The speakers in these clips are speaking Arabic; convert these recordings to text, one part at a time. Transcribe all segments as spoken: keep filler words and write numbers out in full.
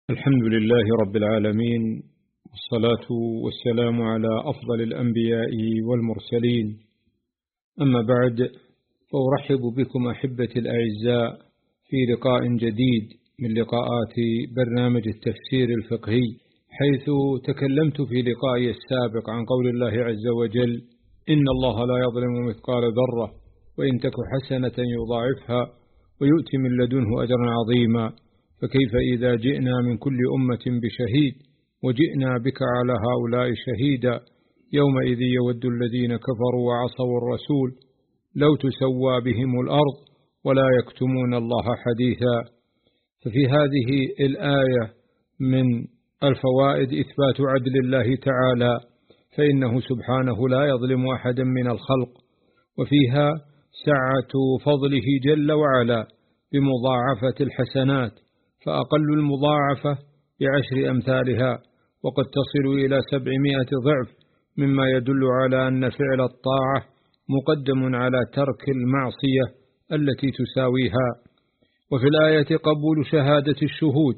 الحمد لله رب العالمين، والصلاة والسلام على أفضل الأنبياء والمرسلين. أما بعد، فأرحب بكم أحبتي الأعزاء في لقاء جديد من لقاءات برنامج التفسير الفقهي، حيث تكلمت في لقائي السابق عن قول الله عز وجل: إن الله لا يظلم مثقال ذرة وإن تك حسنة يضاعفها ويؤتي من لدنه أجرا عظيما. فكيف إذا جئنا من كل أمة بشهيد وجئنا بك على هؤلاء شهيدا، يومئذ يود الذين كفروا وعصوا الرسول لو تسوى بهم الأرض ولا يكتمون الله حديثا. ففي هذه الآية من الفوائد إثبات عدل الله تعالى، فإنه سبحانه لا يظلم أحدا من الخلق، وفيها سعة فضله جل وعلا بمضاعفة الحسنات، فأقل المضاعفة بعشر أمثالها، وقد تصل إلى سبعمائة ضعف، مما يدل على أن فعل الطاعة مقدم على ترك المعصية التي تساويها. وفي الآية قبول شهادة الشهود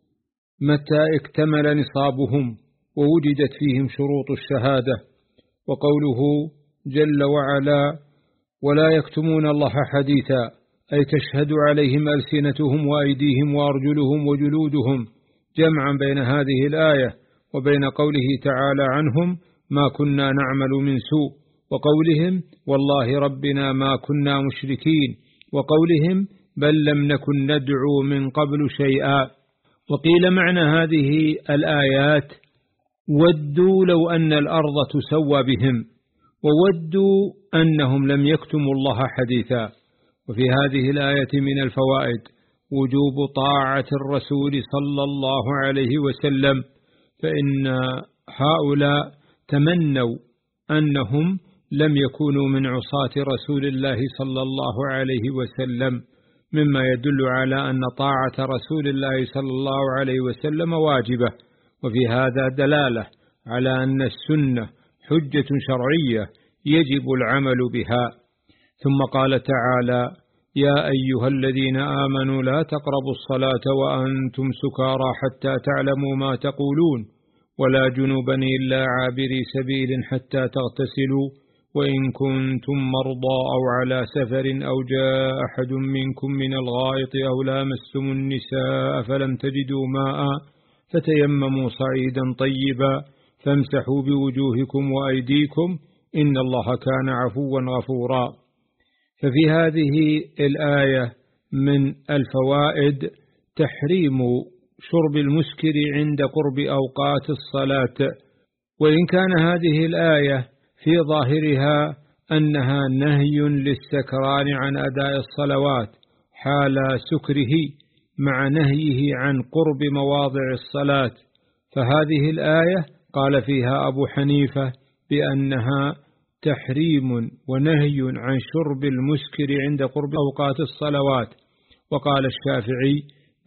متى اكتمل نصابهم ووجدت فيهم شروط الشهادة، وقوله جل وعلا: ولا يكتمون الله حديثا، أي تشهد عليهم ألسنتهم وأيديهم وأرجلهم وجلودهم، جمعا بين هذه الآية وبين قوله تعالى عنهم: ما كنا نعمل من سوء، وقولهم: والله ربنا ما كنا مشركين، وقولهم: بل لم نكن ندعو من قبل شيئا. وقيل معنى هذه الآيات: ودوا لو أن الأرض تسوى بهم، وودوا أنهم لم يكتموا الله حديثا. وفي هذه الآية من الفوائد وجوب طاعة الرسول صلى الله عليه وسلم، فإن هؤلاء تمنوا أنهم لم يكونوا من عصاة رسول الله صلى الله عليه وسلم، مما يدل على أن طاعة رسول الله صلى الله عليه وسلم واجبة. وفي هذا دلالة على أن السنة حجة شرعية يجب العمل بها. ثم قال تعالى: يا أيها الذين آمنوا لا تقربوا الصلاة وأنتم سكارى حتى تعلموا ما تقولون ولا جنبا إلا عابري سبيل حتى تغتسلوا وإن كنتم مرضى أو على سفر أو جاء أحد منكم من الغائط أو لامستم النساء فلم تجدوا ماء فتيمموا صعيدا طيبا فامسحوا بوجوهكم وأيديكم إن الله كان عفوا غفورا. ففي هذه الآية من الفوائد تحريم شرب المسكر عند قرب أوقات الصلاة، وإن كان هذه الآية في ظاهرها أنها نهي للسكران عن أداء الصلوات حال سكره مع نهيه عن قرب مواضع الصلاة، فهذه الآية قال فيها أبو حنيفة بأنها تحريم ونهي عن شرب المسكر عند قرب أوقات الصلوات، وقال الشافعي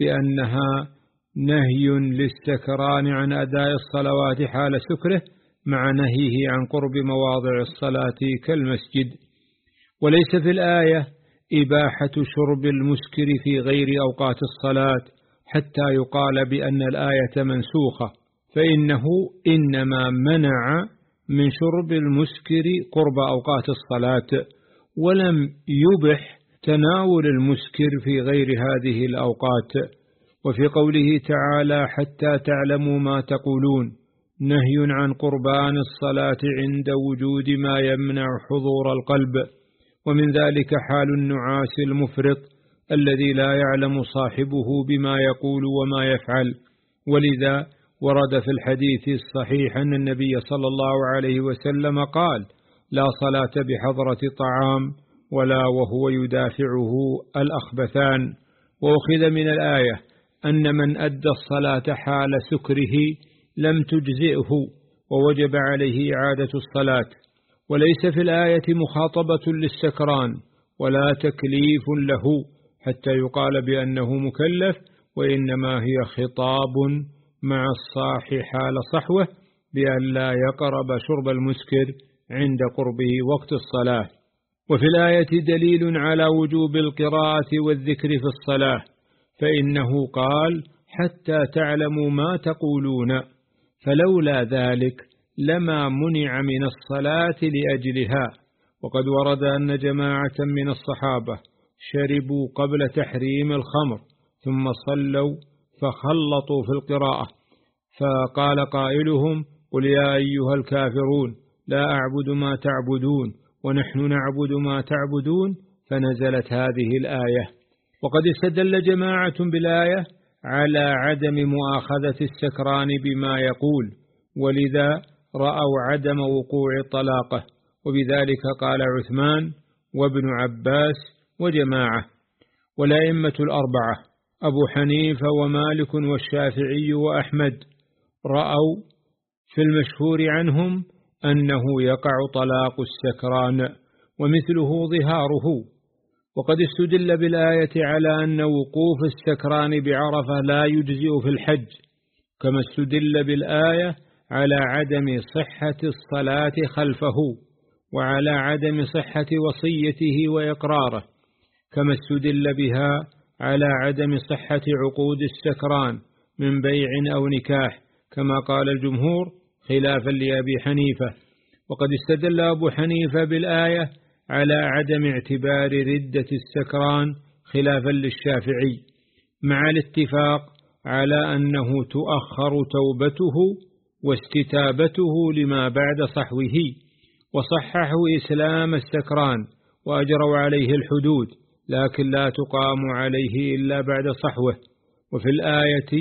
بأنها نهي للسكران عن أداء الصلوات حال سكره مع نهيه عن قرب مواضع الصلاة كالمسجد. وليس في الآية إباحة شرب المسكر في غير أوقات الصلاة حتى يقال بأن الآية منسوخة، فإنه إنما منع من شرب المسكر قرب أوقات الصلاة، ولم يبح تناول المسكر في غير هذه الأوقات. وفي قوله تعالى: حتى تعلموا ما تقولون، نهي عن قربان الصلاة عند وجود ما يمنع حضور القلب، ومن ذلك حال النعاس المفرط الذي لا يعلم صاحبه بما يقول وما يفعل. ولذا ورد في الحديث الصحيح أن النبي صلى الله عليه وسلم قال: لا صلاة بحضرة طعام ولا وهو يدافعه الأخبثان. وأخذ من الآية أن من أدى الصلاة حال سكره لم تجزئه ووجب عليه إعادة الصلاة. وليس في الآية مخاطبة للسكران ولا تكليف له حتى يقال بأنه مكلف، وإنما هي خطاب مع الصاحي حال صحوه بأن لا يقرب شرب المسكر عند قربه وقت الصلاة. وفي الآية دليل على وجوب القراءة والذكر في الصلاة، فإنه قال: حتى تعلموا ما تقولون، فلولا ذلك لما منع من الصلاة لأجلها. وقد ورد أن جماعة من الصحابة شربوا قبل تحريم الخمر ثم صلوا فخلطوا في القراءة، فقال قائلهم: قل يا أيها الكافرون لا أعبد ما تعبدون ونحن نعبد ما تعبدون، فنزلت هذه الآية. وقد استدل جماعة بالآية على عدم مؤاخذة السكران بما يقول، ولذا رأوا عدم وقوع طلاقه، وبذلك قال عثمان وابن عباس وجماعة. والأئمة الأربعة أبو حنيفة ومالك والشافعي وأحمد رأوا في المشهور عنهم أنه يقع طلاق السكران ومثله ظهاره. وقد استدل بالآية على أن وقوف السكران بعرفة لا يجزئ في الحج، كما استدل بالآية على عدم صحة الصلاة خلفه، وعلى عدم صحة وصيته وإقراره، كما استدل بها على عدم صحة عقود السكران من بيع أو نكاح، كما قال الجمهور خلافا لأبي حنيفة. وقد استدل أبو حنيفة بالآية على عدم اعتبار ردة السكران خلافا للشافعي، مع الاتفاق على أنه تؤخر توبته واستتابته لما بعد صحوه، وصححوا إسلام السكران وأجروا عليه الحدود، لكن لا تقام عليه إلا بعد صحوه. وفي الآية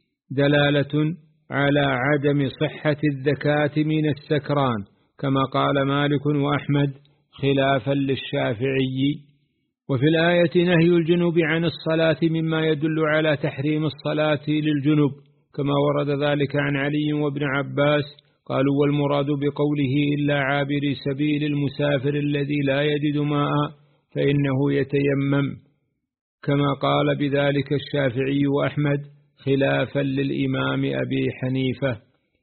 دلالة على عدم صحة الزكاة من السكران، كما قال مالك وأحمد خلافا للشافعي. وفي الآية نهي الجنوب عن الصلاة مما يدل على تحريم الصلاة للجنوب، كما ورد ذلك عن علي وابن عباس قالوا: والمراد بقوله إلا عابر سبيل المسافر الذي لا يجد ماء فإنه يتيمم، كما قال بذلك الشافعي وأحمد خلافا للإمام أبي حنيفة.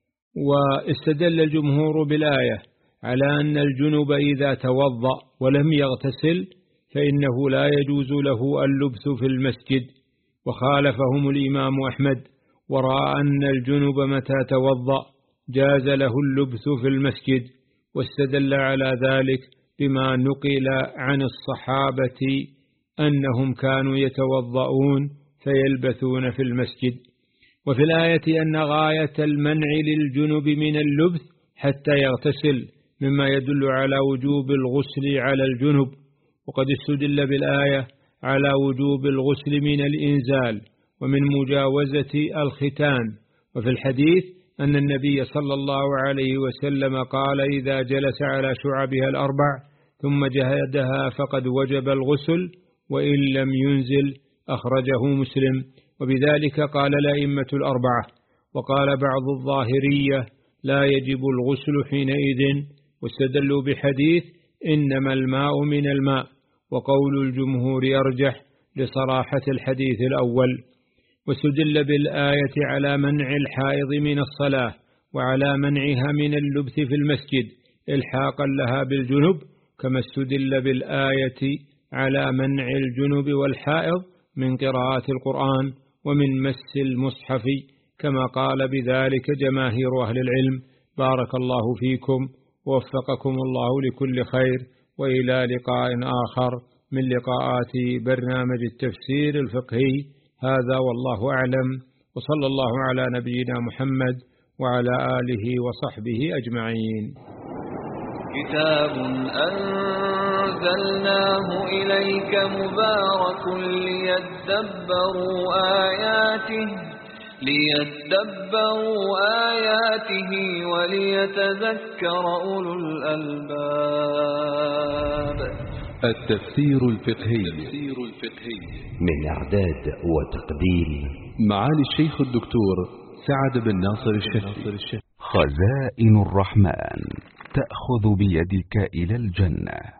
واستدل الجمهور بالآية على أن الجنب إذا توضأ ولم يغتسل فإنه لا يجوز له اللبث في المسجد، وخالفهم الإمام أحمد ورأى أن الجنب متى توضأ جاز له اللبث في المسجد، واستدل على ذلك بما نقل عن الصحابة أنهم كانوا يتوضؤون فيلبثون في المسجد. وفي الآية أن غاية المنع للجنب من اللبث حتى يغتسل، مما يدل على وجوب الغسل على الجنب. وقد استدل بالآية على وجوب الغسل من الإنزال ومن مجاوزة الختان. وفي الحديث أن النبي صلى الله عليه وسلم قال: إذا جلس على شعبها الأربع ثم جهدها فقد وجب الغسل وإن لم ينزل، أخرجه مسلم. وبذلك قال الأئمة الأربعة. وقال بعض الظاهرية: لا يجب الغسل حينئذ، واستدلوا بحديث إنما الماء من الماء، وقول الجمهور أرجح لصراحة الحديث الأول. واستدل بالآية على منع الحائض من الصلاة وعلى منعها من اللبث في المسجد إلحاقا لها بالجنب، كما استدل بالآية على منع الجنب والحائض من قراءة القرآن ومن مس المصحف، كما قال بذلك جماهير أهل العلم. بارك الله فيكم ووفقكم الله لكل خير، وإلى لقاء آخر من لقاءات برنامج التفسير الفقهي. هذا والله أعلم، وصلى الله على نبينا محمد وعلى آله وصحبه أجمعين. كتاب أنزلناه إليك مبارك ليدبروا آياته ليدبروا آياته وليتذكر أولو الألباب. التفسير الفقهي من إعداد وتقديم معالي الشيخ الدكتور سعد بن ناصر الشهري. خزائن الرحمن تأخذ بيدك إلى الجنة.